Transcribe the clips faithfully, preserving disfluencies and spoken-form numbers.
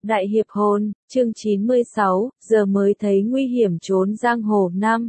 Đại hiệp hồn, chương chín mươi sáu, giờ mới thấy nguy hiểm trốn giang hồ năm.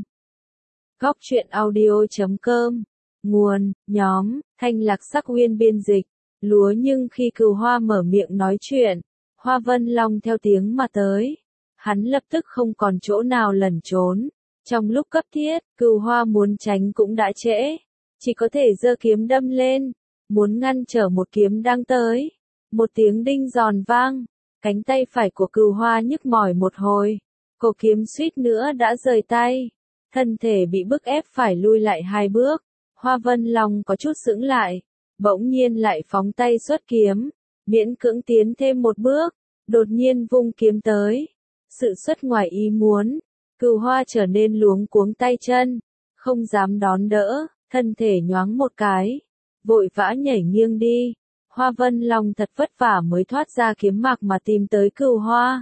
Góc truyện audio.com. Nguồn, nhóm, Thanh Lạc Sắc Uyên biên dịch. Lúa nhưng khi Cừu Hoa mở miệng nói chuyện, Hoa Vân Long theo tiếng mà tới. Hắn lập tức không còn chỗ nào lẩn trốn. Trong lúc cấp thiết, Cừu Hoa muốn tránh cũng đã trễ. Chỉ có thể giơ kiếm đâm lên, muốn ngăn trở một kiếm đang tới. Một tiếng đinh giòn vang. Cánh tay phải của Cừu Hoa nhức mỏi một hồi, cổ kiếm suýt nữa đã rời tay, thân thể bị bức ép phải lui lại hai bước. Hoa Vân Long có chút sững lại, bỗng nhiên lại phóng tay xuất kiếm, miễn cưỡng tiến thêm một bước, đột nhiên vung kiếm tới. Sự xuất ngoài ý muốn, Cừu Hoa trở nên luống cuống tay chân, không dám đón đỡ, thân thể nhoáng một cái, vội vã nhảy nghiêng đi. Hoa Vân Long thật vất vả mới thoát ra kiếm mạc mà tìm tới Cừu Hoa.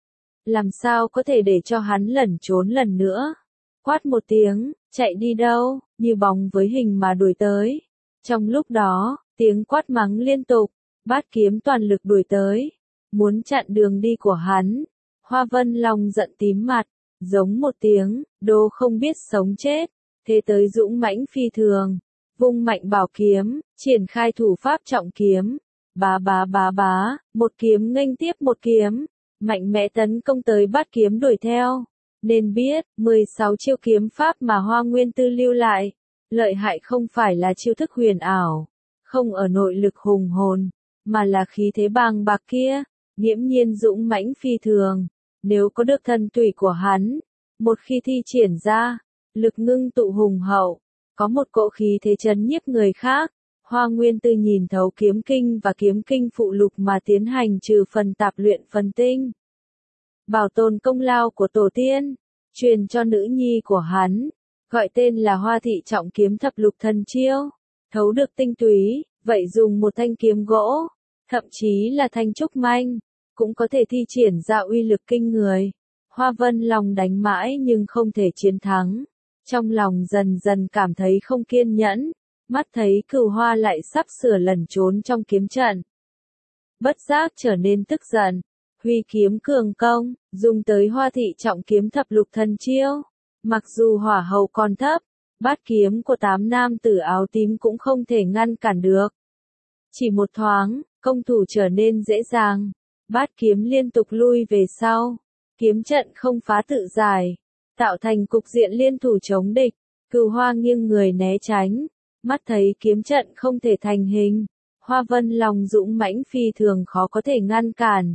Làm sao có thể để cho hắn lẩn trốn lần nữa? Quát một tiếng, chạy đi đâu, như bóng với hình mà đuổi tới. Trong lúc đó, tiếng quát mắng liên tục, bát kiếm toàn lực đuổi tới, muốn chặn đường đi của hắn. Hoa Vân Long giận tím mặt, giống một tiếng, đồ không biết sống chết, thế tới dũng mãnh phi thường. Vung mạnh bảo kiếm, triển khai thủ pháp trọng kiếm, bá bá bá bá, một kiếm nghênh tiếp một kiếm, mạnh mẽ tấn công tới bát kiếm đuổi theo. Nên biết, mười sáu chiêu kiếm pháp mà Hoa Nguyên Tư lưu lại, lợi hại không phải là chiêu thức huyền ảo, không ở nội lực hùng hồn, mà là khí thế bàng bạc kia, nghiễm nhiên dũng mãnh phi thường. Nếu có được thân tùy của hắn, một khi thi triển ra, lực ngưng tụ hùng hậu, có một cỗ khí thế chấn nhiếp người khác. Hoa Nguyên Tư nhìn thấu kiếm kinh và kiếm kinh phụ lục mà tiến hành trừ phần tạp luyện phần tinh. Bảo tồn công lao của tổ tiên, truyền cho nữ nhi của hắn, gọi tên là Hoa Thị Trọng Kiếm Thập Lục Thần Chiêu. Thấu được tinh túy, vậy dùng một thanh kiếm gỗ, thậm chí là thanh trúc manh, cũng có thể thi triển ra uy lực kinh người. Hoa Vân Long đánh mãi nhưng không thể chiến thắng. Trong lòng dần dần cảm thấy không kiên nhẫn, mắt thấy Cừu Hoa lại sắp sửa lẩn trốn trong kiếm trận. Bất giác trở nên tức giận, huy kiếm cường công, dùng tới Hoa Thị Trọng Kiếm Thập Lục Thần Chiêu. Mặc dù hỏa hầu còn thấp, bát kiếm của tám nam tử áo tím cũng không thể ngăn cản được. Chỉ một thoáng, công thủ trở nên dễ dàng, bát kiếm liên tục lui về sau, kiếm trận không phá tự giải, tạo thành cục diện liên thủ chống địch. Cừu Hoa nghiêng người né tránh, mắt thấy kiếm trận không thể thành hình, Hoa Vân Long dũng mãnh phi thường khó có thể ngăn cản.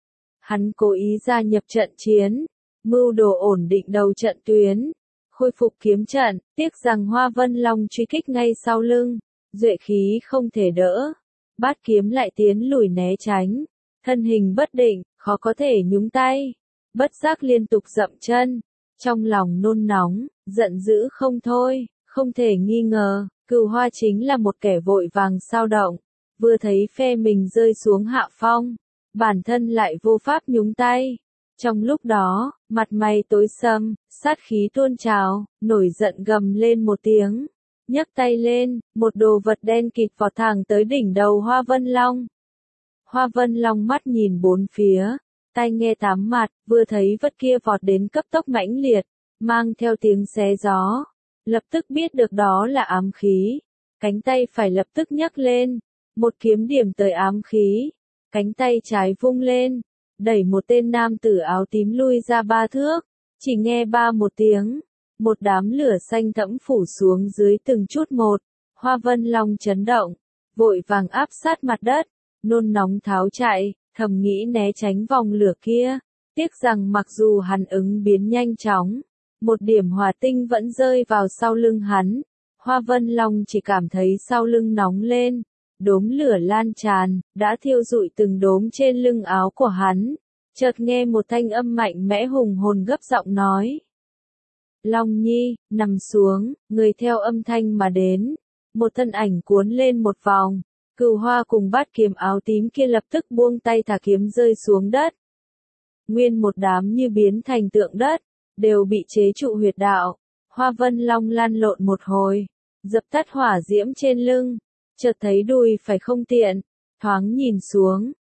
Hắn cố ý gia nhập trận chiến, mưu đồ ổn định đầu trận tuyến, khôi phục kiếm trận, tiếc rằng Hoa Vân Long truy kích ngay sau lưng, duệ khí không thể đỡ, bát kiếm lại tiến lùi né tránh, thân hình bất định, khó có thể nhúng tay, bất giác liên tục dậm chân. Trong lòng nôn nóng, giận dữ không thôi, không thể nghi ngờ, Cừu Hoa chính là một kẻ vội vàng xao động, vừa thấy phe mình rơi xuống hạ phong, bản thân lại vô pháp nhúng tay. Trong lúc đó, mặt mày tối sầm, sát khí tuôn trào, nổi giận gầm lên một tiếng, nhấc tay lên, một đồ vật đen kịt vọt thẳng tới đỉnh đầu Hoa Vân Long. Hoa Vân Long mắt nhìn bốn phía, tai nghe tám mặt, vừa thấy vật kia vọt đến cấp tốc mãnh liệt, mang theo tiếng xé gió, lập tức biết được đó là ám khí, cánh tay phải lập tức nhấc lên, một kiếm điểm tới ám khí, cánh tay trái vung lên, đẩy một tên nam tử áo tím lui ra ba thước, chỉ nghe ba một tiếng, một đám lửa xanh thẫm phủ xuống dưới từng chút một. Hoa Vân Long chấn động, vội vàng áp sát mặt đất, nôn nóng tháo chạy, thầm nghĩ né tránh vòng lửa kia, tiếc rằng mặc dù hắn ứng biến nhanh chóng, một điểm hỏa tinh vẫn rơi vào sau lưng hắn. Hoa Vân Long chỉ cảm thấy sau lưng nóng lên, đốm lửa lan tràn, đã thiêu rụi từng đốm trên lưng áo của hắn. Chợt nghe một thanh âm mạnh mẽ hùng hồn gấp giọng nói: Long Nhi, nằm xuống. Người theo âm thanh mà đến, một thân ảnh cuốn lên một vòng. Cừu Hoa cùng bát kiếm áo tím kia lập tức buông tay thả kiếm rơi xuống đất. Nguyên một đám như biến thành tượng đất, đều bị chế trụ huyệt đạo. Hoa Vân Long lăn lộn một hồi, dập tắt hỏa diễm trên lưng, chợt thấy đùi phải không tiện, thoáng nhìn xuống,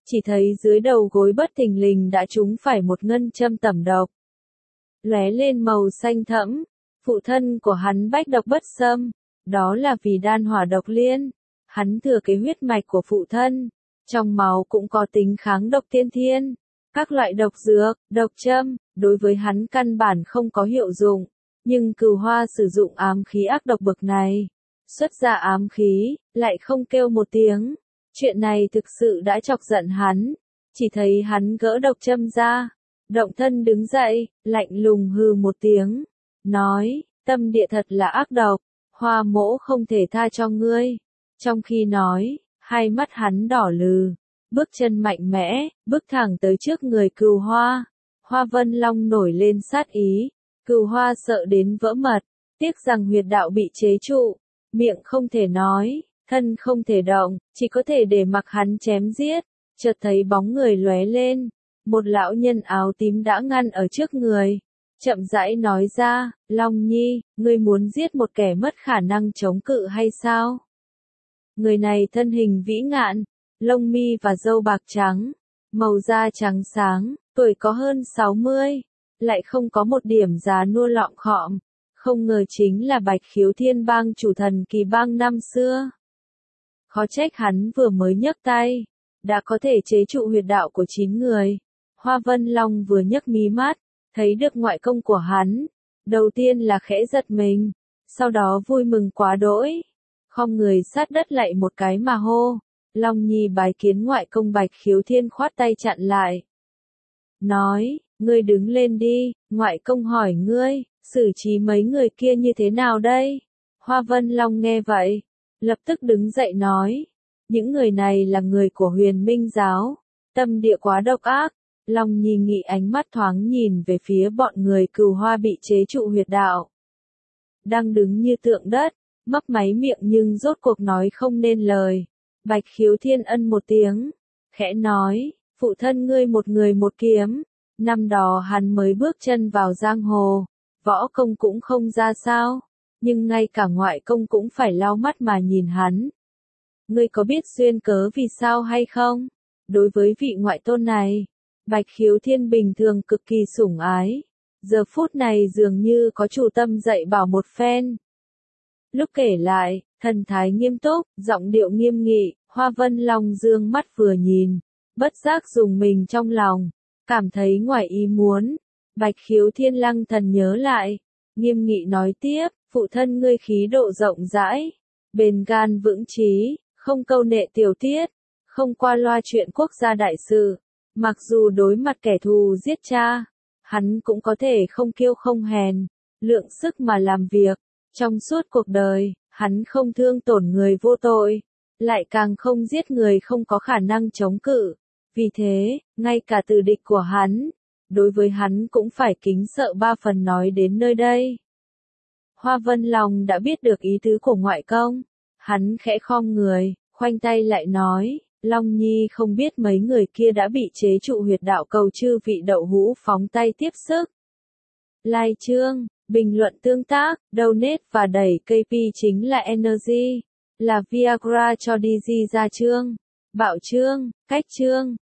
chỉ thấy dưới đầu gối bất thình lình đã trúng phải một ngân châm tẩm độc. Lóe lên màu xanh thẫm, phụ thân của hắn bách độc bất xâm, đó là vì đan hỏa độc liên. Hắn thừa kế huyết mạch của phụ thân, trong máu cũng có tính kháng độc tiên thiên. Các loại độc dược, độc châm, đối với hắn căn bản không có hiệu dụng, nhưng Cửu Hoa sử dụng ám khí ác độc bực này, xuất ra ám khí, lại không kêu một tiếng. Chuyện này thực sự đã chọc giận hắn, chỉ thấy hắn gỡ độc châm ra, động thân đứng dậy, lạnh lùng hừ một tiếng, nói, tâm địa thật là ác độc, Hoa mỗ không thể tha cho ngươi. Trong khi nói, hai mắt hắn đỏ lừ, bước chân mạnh mẽ, bước thẳng tới trước người Cửu Hoa. Hoa Vân Long nổi lên sát ý, Cửu Hoa sợ đến vỡ mật, tiếc rằng huyệt đạo bị chế trụ, miệng không thể nói, thân không thể động, chỉ có thể để mặc hắn chém giết. Chợt thấy bóng người lóe lên, một lão nhân áo tím đã ngăn ở trước người, chậm rãi nói ra, Long Nhi, ngươi muốn giết một kẻ mất khả năng chống cự hay sao? Người này thân hình vĩ ngạn, lông mi và râu bạc trắng, màu da trắng sáng, tuổi có hơn sáu mươi, lại không có một điểm già nua lọng khọm, không ngờ chính là Bạch Khiếu Thiên Bang chủ thần Kỳ Bang năm xưa. Khó trách hắn vừa mới nhấc tay, đã có thể chế trụ huyệt đạo của chín người. Hoa Vân Long vừa nhấc mí mắt, thấy được ngoại công của hắn, đầu tiên là khẽ giật mình, sau đó vui mừng quá đỗi, khom người sát đất lạy một cái mà hô, Long Nhi bái kiến ngoại công. Bạch Khiếu Thiên khoát tay chặn lại, nói, ngươi đứng lên đi, ngoại công hỏi ngươi, xử trí mấy người kia như thế nào đây? Hoa Vân Long nghe vậy, lập tức đứng dậy nói, những người này là người của Huyền Minh giáo, tâm địa quá độc ác. Long Nhi nghĩ ánh mắt thoáng nhìn về phía bọn người Cửu Hoa bị chế trụ huyệt đạo, đang đứng như tượng đất, mấp máy miệng nhưng rốt cuộc nói không nên lời. Bạch Khiếu Thiên ân một tiếng, khẽ nói, phụ thân ngươi một người một kiếm, năm đó hắn mới bước chân vào giang hồ, võ công cũng không ra sao, nhưng ngay cả ngoại công cũng phải lau mắt mà nhìn hắn. Ngươi có biết duyên cớ vì sao hay không? Đối với vị ngoại tôn này, Bạch Khiếu Thiên bình thường cực kỳ sủng ái, giờ phút này dường như có chủ tâm dạy bảo một phen. Lúc kể lại, thần thái nghiêm túc, giọng điệu nghiêm nghị, Hoa Vân Long dương mắt vừa nhìn, bất giác dùng mình trong lòng, cảm thấy ngoài ý muốn. Bạch Khiếu Thiên lăng thần nhớ lại, nghiêm nghị nói tiếp, phụ thân ngươi khí độ rộng rãi, bền gan vững chí, không câu nệ tiểu tiết, không qua loa chuyện quốc gia đại sự, mặc dù đối mặt kẻ thù giết cha, hắn cũng có thể không kiêu không hèn, lượng sức mà làm việc. Trong suốt cuộc đời, hắn không thương tổn người vô tội, lại càng không giết người không có khả năng chống cự. Vì thế, ngay cả tử địch của hắn, đối với hắn cũng phải kính sợ ba phần. Nói đến nơi đây, Hoa Vân Long đã biết được ý tứ của ngoại công, hắn khẽ khom người, khoanh tay lại nói, Long Nhi không biết mấy người kia đã bị chế trụ huyệt đạo, cầu chư vị đậu hũ phóng tay tiếp sức. Like chương, bình luận tương tác, donate và đẩy ca pê chính là Energy, là Viagra cho đê giê ra chương, bạo chương, cách chương.